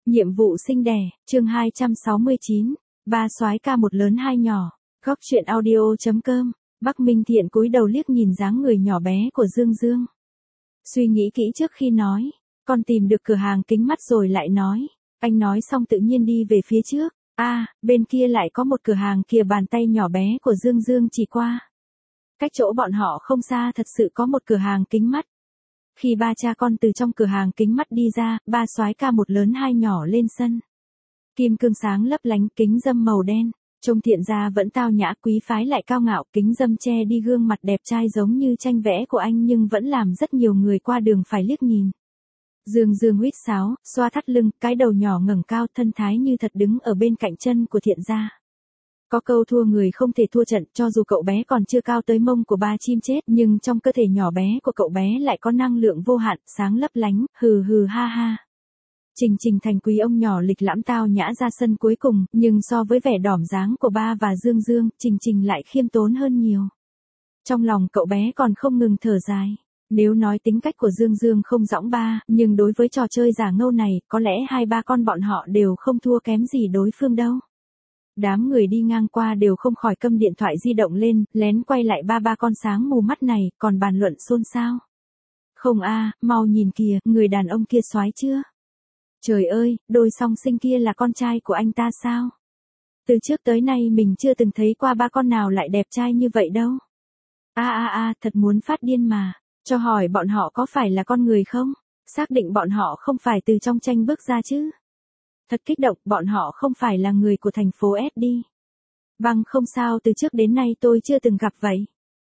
Nhiệm vụ sinh đẻ, chương 269, ba soái ca một lớn hai nhỏ. Góc truyện audio.com. Bắc Minh Thiện cúi đầu liếc nhìn dáng người nhỏ bé của Dương Dương. Suy nghĩ kỹ trước khi nói, con tìm được cửa hàng kính mắt rồi lại nói. Anh nói xong tự nhiên đi về phía trước. Bên kia lại có một cửa hàng kìa, bàn tay nhỏ bé của Dương Dương chỉ qua. Cách chỗ bọn họ không xa thật sự có một cửa hàng kính mắt. Khi ba cha con từ trong cửa hàng kính mắt đi ra, ba soái ca một lớn hai nhỏ lên sân. Kim cương sáng lấp lánh, kính râm màu đen. Trông Thiện gia vẫn tao nhã quý phái lại cao ngạo, kính râm che đi gương mặt đẹp trai giống như tranh vẽ của anh nhưng vẫn làm rất nhiều người qua đường phải liếc nhìn. Dương Dương huýt sáo, xoa thắt lưng, cái đầu nhỏ ngẩng cao, thân thái như thật đứng ở bên cạnh chân của Thiện gia. Có câu thua người không thể thua trận, cho dù cậu bé còn chưa cao tới mông của ba chim chết nhưng trong cơ thể nhỏ bé của cậu bé lại có năng lượng vô hạn, sáng lấp lánh, hừ hừ ha ha. Trình Thành quý ông nhỏ lịch lãm tao nhã ra sân cuối cùng, nhưng so với vẻ đỏm dáng của ba và Dương Dương, Trình lại khiêm tốn hơn nhiều. Trong lòng cậu bé còn không ngừng thở dài. Nếu nói tính cách của Dương Dương không dõng ba, nhưng đối với trò chơi giả ngâu này, có lẽ hai ba con bọn họ đều không thua kém gì đối phương đâu. Đám người đi ngang qua đều không khỏi câm điện thoại di động lên, lén quay lại ba con sáng mù mắt này, còn bàn luận xôn xao. Không mau nhìn kìa, người đàn ông kia soái chưa? Trời ơi, đôi song sinh kia là con trai của anh ta sao? Từ trước tới nay mình chưa từng thấy qua ba con nào lại đẹp trai như vậy đâu. Thật muốn phát điên mà. Cho hỏi bọn họ có phải là con người không? Xác định bọn họ không phải từ trong tranh bước ra chứ? Thật kích động, bọn họ không phải là người của thành phố S đi. Vâng, không sao, từ trước đến nay tôi chưa từng gặp vậy.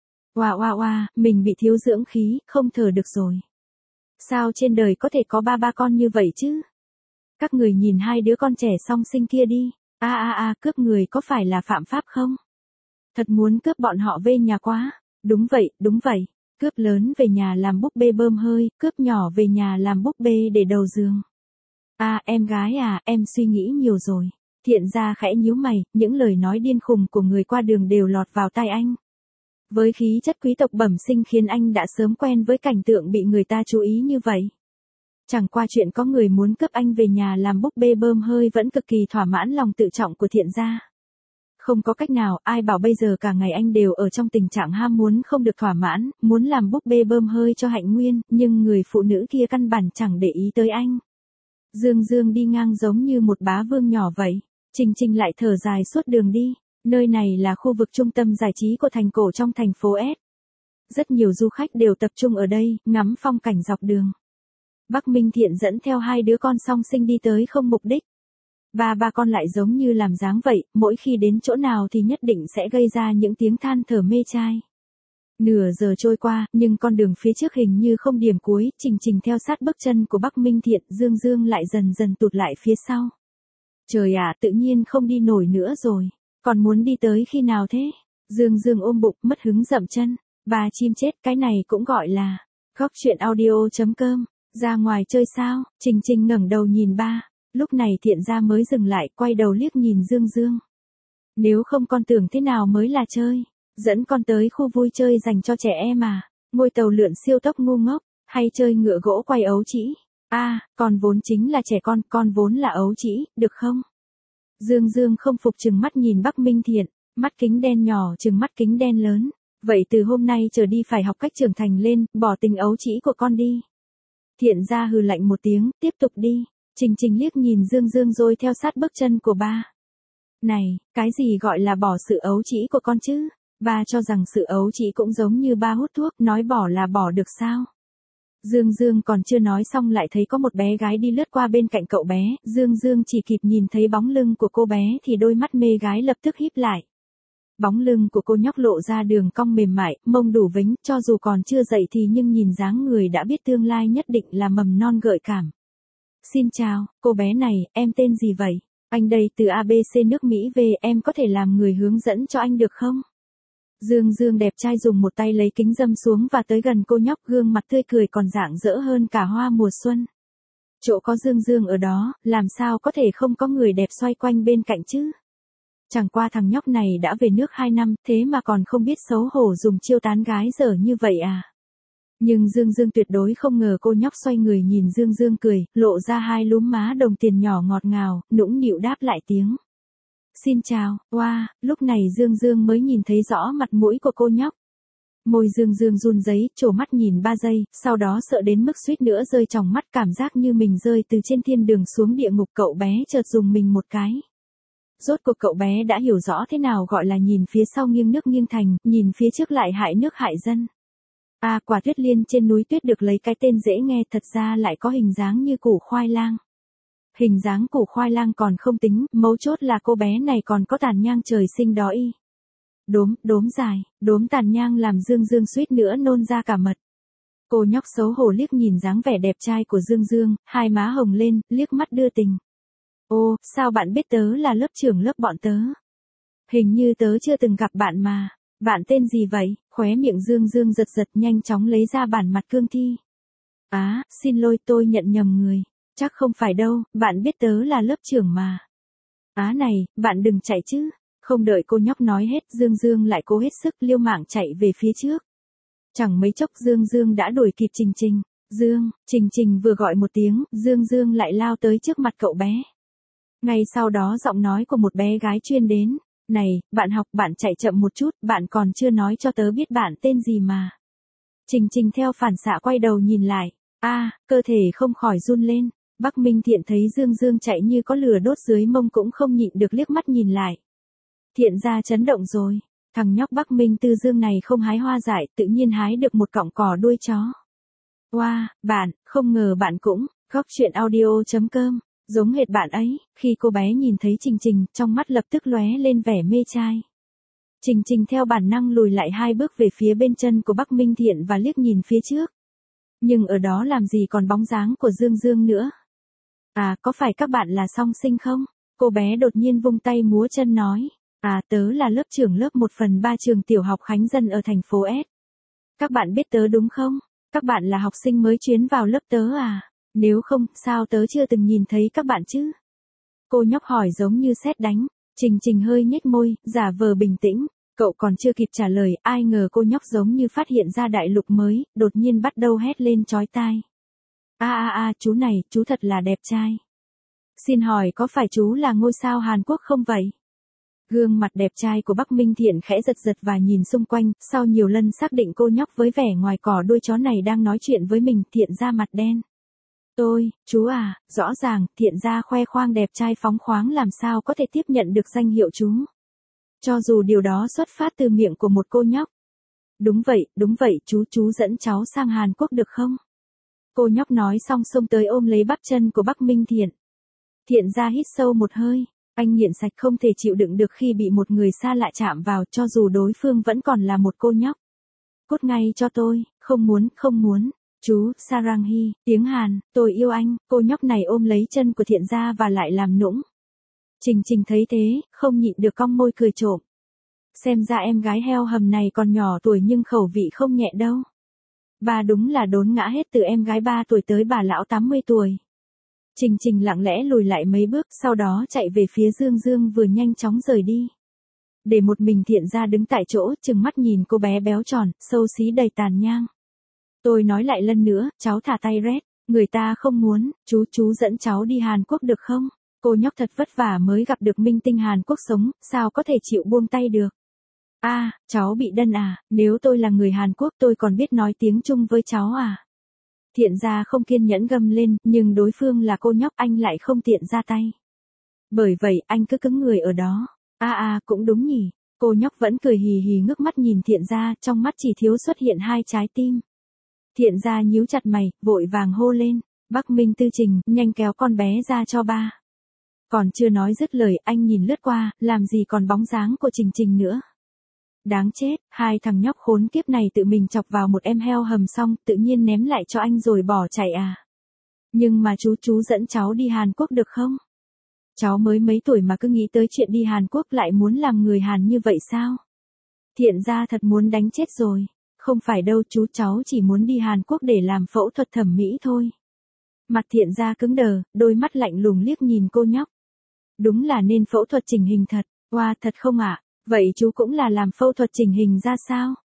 Wow, mình bị thiếu dưỡng khí, không thở được rồi. Sao trên đời có thể có ba con như vậy chứ? Các người nhìn hai đứa con trẻ song sinh kia đi. Cướp người có phải là phạm pháp không? Thật muốn cướp bọn họ về nhà quá. Đúng vậy. Cướp lớn về nhà làm búp bê bơm hơi, cướp nhỏ về nhà làm búp bê để đầu giường. Em gái em suy nghĩ nhiều rồi. Thiện gia khẽ nhíu mày, những lời nói điên khùng của người qua đường đều lọt vào tai anh. Với khí chất quý tộc bẩm sinh khiến anh đã sớm quen với cảnh tượng bị người ta chú ý như vậy. Chẳng qua chuyện có người muốn cướp anh về nhà làm búp bê bơm hơi vẫn cực kỳ thỏa mãn lòng tự trọng của Thiện gia. Không có cách nào, ai bảo bây giờ cả ngày anh đều ở trong tình trạng ham muốn không được thỏa mãn, muốn làm búp bê bơm hơi cho Hạnh Nguyên, nhưng người phụ nữ kia căn bản chẳng để ý tới anh. Dương Dương đi ngang giống như một bá vương nhỏ vậy. Trình lại thở dài suốt đường đi. Nơi này là khu vực trung tâm giải trí của thành cổ trong thành phố S. Rất nhiều du khách đều tập trung ở đây, ngắm phong cảnh dọc đường. Bắc Minh Thiện dẫn theo hai đứa con song sinh đi tới không mục đích. Ba con lại giống như làm dáng vậy, mỗi khi đến chỗ nào thì nhất định sẽ gây ra những tiếng than thở mê trai. Nửa giờ trôi qua, nhưng con đường phía trước hình như không điểm cuối, Trình theo sát bước chân của Bắc Minh Thiện, Dương Dương lại dần tụt lại phía sau. Trời tự nhiên không đi nổi nữa rồi, còn muốn đi tới khi nào thế? Dương Dương ôm bụng, mất hứng dậm chân, ba chim chết, cái này cũng gọi là góc truyện audio.com, ra ngoài chơi sao? Trình ngẩng đầu nhìn ba, lúc này Thiện gia mới dừng lại, quay đầu liếc nhìn Dương Dương. Nếu không con tưởng thế nào mới là chơi? Dẫn con tới khu vui chơi dành cho trẻ em ngồi tàu lượn siêu tốc ngu ngốc, hay chơi ngựa gỗ quay ấu trĩ. Con vốn chính là trẻ con vốn là ấu trĩ, được không? Dương Dương không phục trừng mắt nhìn Bắc Minh Thiện, mắt kính đen nhỏ trừng mắt kính đen lớn. Vậy từ hôm nay trở đi phải học cách trưởng thành lên, bỏ tình ấu trĩ của con đi. Thiện gia hừ lạnh một tiếng, tiếp tục đi. Trình liếc nhìn Dương Dương rồi theo sát bước chân của ba. Này, cái gì gọi là bỏ sự ấu trĩ của con chứ? Ba cho rằng sự ấu trĩ cũng giống như ba hút thuốc, nói bỏ là bỏ được sao? Dương Dương còn chưa nói xong lại thấy có một bé gái đi lướt qua bên cạnh cậu bé, Dương Dương chỉ kịp nhìn thấy bóng lưng của cô bé thì đôi mắt mê gái lập tức híp lại. Bóng lưng của cô nhóc lộ ra đường cong mềm mại, mông đủ vĩnh, cho dù còn chưa dậy thì nhưng nhìn dáng người đã biết tương lai nhất định là mầm non gợi cảm. Xin chào, cô bé này, em tên gì vậy? Anh đây từ ABC nước Mỹ về, em có thể làm người hướng dẫn cho anh được không? Dương Dương đẹp trai dùng một tay lấy kính râm xuống và tới gần cô nhóc, gương mặt tươi cười còn rạng rỡ hơn cả hoa mùa xuân. Chỗ có Dương Dương ở đó, làm sao có thể không có người đẹp xoay quanh bên cạnh chứ? Chẳng qua thằng nhóc này đã về nước 2 năm, thế mà còn không biết xấu hổ dùng chiêu tán gái dở như vậy Nhưng Dương Dương tuyệt đối không ngờ cô nhóc xoay người nhìn Dương Dương cười, lộ ra hai lúm má đồng tiền nhỏ ngọt ngào, nũng nịu đáp lại tiếng. Xin chào, wow, lúc này Dương Dương mới nhìn thấy rõ mặt mũi của cô nhóc. Môi Dương Dương run rẩy, trố mắt nhìn 3 giây, sau đó sợ đến mức suýt nữa rơi tròng mắt, cảm giác như mình rơi từ trên thiên đường xuống địa ngục. Cậu bé chợt dùng mình một cái. Rốt cuộc cậu bé đã hiểu rõ thế nào gọi là nhìn phía sau nghiêng nước nghiêng thành, nhìn phía trước lại hại nước hại dân. À, quả tuyết liên trên núi tuyết được lấy cái tên dễ nghe, thật ra lại có hình dáng như củ khoai lang. Hình dáng củ khoai lang còn không tính, mấu chốt là cô bé này còn có tàn nhang trời sinh đó y. Đốm dài, đốm tàn nhang làm Dương Dương suýt nữa nôn ra cả mật. Cô nhóc xấu hổ liếc nhìn dáng vẻ đẹp trai của Dương Dương, hai má hồng lên, liếc mắt đưa tình. Ô, sao bạn biết tớ là lớp trưởng lớp bọn tớ? Hình như tớ chưa từng gặp bạn mà. Bạn tên gì vậy? Khóe miệng Dương Dương giật giật, nhanh chóng lấy ra bản mặt cương thi. Á, xin lỗi, tôi nhận nhầm người. Chắc không phải đâu, bạn biết tớ là lớp trưởng mà. Á này, bạn đừng chạy chứ. Không đợi cô nhóc nói hết, Dương Dương lại cố hết sức liêu mạng chạy về phía trước. Chẳng mấy chốc Dương Dương đã đuổi kịp Trình Trình. Trình Trình vừa gọi một tiếng, Dương Dương lại lao tới trước mặt cậu bé. Ngay sau đó giọng nói của một bé gái truyền đến. Này, bạn học, bạn chạy chậm một chút, bạn còn chưa nói cho tớ biết bạn tên gì mà. Trình Trình theo phản xạ quay đầu nhìn lại. Cơ thể không khỏi run lên. Bắc Minh Thiện thấy Dương Dương chạy như có lửa đốt dưới mông cũng không nhịn được liếc mắt nhìn lại. Thiện ra chấn động rồi. Thằng nhóc Bắc Minh Tư Dương này không hái hoa dại, tự nhiên hái được một cọng cỏ đuôi chó. Wow, bạn, không ngờ bạn cũng, góc chuyện audio.com, giống hệt bạn ấy. Khi cô bé nhìn thấy Trình Trình, trong mắt lập tức lóe lên vẻ mê trai. Trình Trình theo bản năng lùi lại 2 bước về phía bên chân của Bắc Minh Thiện và liếc nhìn phía trước. Nhưng ở đó làm gì còn bóng dáng của Dương Dương nữa. À, có phải các bạn là song sinh không? Cô bé đột nhiên vung tay múa chân nói. À, tớ là lớp trưởng lớp 1/3 trường tiểu học Khánh Dân ở thành phố S. Các bạn biết tớ đúng không? Các bạn là học sinh mới chuyến vào lớp tớ à? Nếu không, sao tớ chưa từng nhìn thấy các bạn chứ? Cô nhóc hỏi giống như sét đánh. Trình Trình hơi nhếch môi, giả vờ bình tĩnh. Cậu còn chưa kịp trả lời, ai ngờ cô nhóc giống như phát hiện ra đại lục mới, đột nhiên bắt đầu hét lên chói tai. Chú này, chú thật là đẹp trai. Xin hỏi có phải chú là ngôi sao Hàn Quốc không vậy? Gương mặt đẹp trai của Bắc Minh Thiện khẽ giật giật và nhìn xung quanh, sau nhiều lần xác định cô nhóc với vẻ ngoài cỏ đuôi chó này đang nói chuyện với mình, Thiện ra mặt đen. Chú à, rõ ràng, Thiện ra khoe khoang đẹp trai phóng khoáng làm sao có thể tiếp nhận được danh hiệu chú. Cho dù điều đó xuất phát từ miệng của một cô nhóc. Đúng vậy, chú dẫn cháu sang Hàn Quốc được không? Cô nhóc nói xong xông tới ôm lấy bắp chân của Bắc Minh Thiện. Thiện ra hít sâu một hơi. Anh nghiện sạch không thể chịu đựng được khi bị một người xa lạ chạm vào, cho dù đối phương vẫn còn là một cô nhóc. Cút ngay cho tôi, không muốn. Chú, Saranghi, tiếng Hàn, tôi yêu anh. Cô nhóc này ôm lấy chân của Thiện ra và lại làm nũng. Trình Trình thấy thế, không nhịn được cong môi cười trộm. Xem ra em gái heo hầm này còn nhỏ tuổi nhưng khẩu vị không nhẹ đâu. Bà đúng là đốn ngã hết từ em gái 3 tuổi tới bà lão 80 tuổi. Trình Trình lặng lẽ lùi lại mấy bước, sau đó chạy về phía Dương Dương vừa nhanh chóng rời đi. Để một mình Thiện ra đứng tại chỗ, trừng mắt nhìn cô bé béo tròn, xấu xí đầy tàn nhang. Tôi nói lại lần nữa, cháu thả tay Red, người ta không muốn, chú dẫn cháu đi Hàn Quốc được không? Cô nhóc thật vất vả mới gặp được minh tinh Hàn Quốc sống, sao có thể chịu buông tay được? Cháu bị đần à, nếu tôi là người Hàn Quốc tôi còn biết nói tiếng Trung với cháu à? Thiện ra không kiên nhẫn gầm lên, nhưng đối phương là cô nhóc, anh lại không tiện ra tay. Bởi vậy, anh cứ cứng người ở đó. Cũng đúng nhỉ. Cô nhóc vẫn cười hì hì ngước mắt nhìn Thiện ra, trong mắt chỉ thiếu xuất hiện 2 trái tim. Thiện ra nhíu chặt mày, vội vàng hô lên. Bắc Minh Tư Trình, nhanh kéo con bé ra cho ba. Còn chưa nói dứt lời, anh nhìn lướt qua, làm gì còn bóng dáng của Trình Trình nữa. Đáng chết, 2 thằng nhóc khốn kiếp này tự mình chọc vào một em heo hầm xong, tự nhiên ném lại cho anh rồi bỏ chạy à. Nhưng mà chú dẫn cháu đi Hàn Quốc được không? Cháu mới mấy tuổi mà cứ nghĩ tới chuyện đi Hàn Quốc, lại muốn làm người Hàn như vậy sao? Thiện ra thật muốn đánh chết rồi. Không phải đâu, cháu chỉ muốn đi Hàn Quốc để làm phẫu thuật thẩm mỹ thôi. Mặt Thiện ra cứng đờ, đôi mắt lạnh lùng liếc nhìn cô nhóc. Đúng là nên phẫu thuật chỉnh hình thật. Thật không ạ? Vậy chú cũng là làm phẫu thuật chỉnh hình ra sao?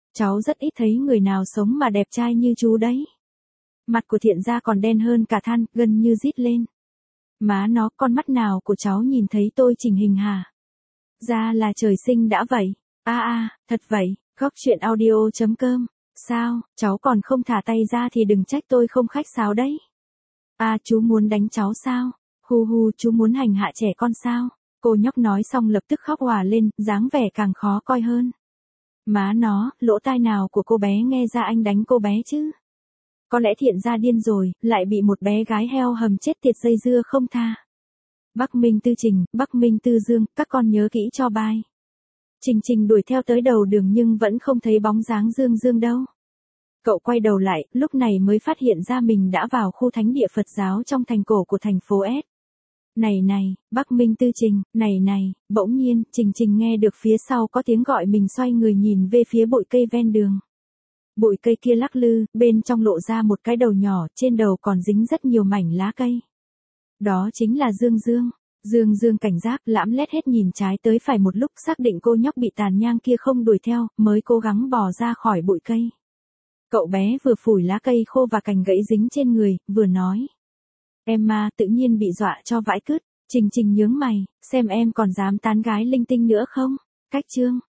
Cháu rất ít thấy người nào sống mà đẹp trai như chú đấy. Mặt của Thiện gia còn đen hơn cả than, gần như rít lên. Má nó, con mắt nào của cháu nhìn thấy tôi chỉnh hình hả? Ra là trời sinh đã vậy. Thật vậy. Góc chuyện audio.com. Sao, cháu còn không thả tay ra thì đừng trách tôi không khách sáo đấy. Chú muốn đánh cháu sao? Hu, chú muốn hành hạ trẻ con sao? Cô nhóc nói xong lập tức khóc òa lên, dáng vẻ càng khó coi hơn. Má nó, lỗ tai nào của cô bé nghe ra anh đánh cô bé chứ? Có lẽ Thiện gia điên rồi, lại bị một bé gái heo hầm chết tiệt dây dưa không tha. Bắc Minh Tư Trình, Bắc Minh Tư Dương, các con nhớ kỹ cho bai. Trình đuổi theo tới đầu đường nhưng vẫn không thấy bóng dáng Dương đâu. Cậu quay đầu lại, lúc này mới phát hiện ra mình đã vào khu thánh địa Phật giáo trong thành cổ của thành phố S. Này, Bắc Minh Tư Trình, này, bỗng nhiên, Trình nghe được phía sau có tiếng gọi mình xoay người nhìn về phía bụi cây ven đường. Bụi cây kia lắc lư, bên trong lộ ra một cái đầu nhỏ, trên đầu còn dính rất nhiều mảnh lá cây. Đó chính là Dương. Dương cảnh giác lãm lét hết nhìn trái tới phải một lúc xác định cô nhóc bị tàn nhang kia không đuổi theo, mới cố gắng bò ra khỏi bụi cây. Cậu bé vừa phủi lá cây khô và cành gãy dính trên người, vừa nói. Em mà tự nhiên bị dọa cho vãi cứt. Trình nhướng mày, xem em còn dám tán gái linh tinh nữa không? Cách chương.